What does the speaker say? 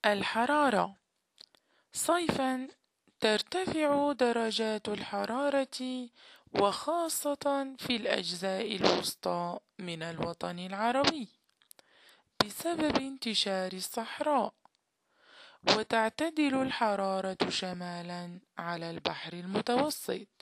الحرارة. صيفا ترتفع درجات الحرارة، وخاصة في الأجزاء الوسطى من الوطن العربي، بسبب انتشار الصحراء، وتعتدل الحرارة شمالا على البحر المتوسط،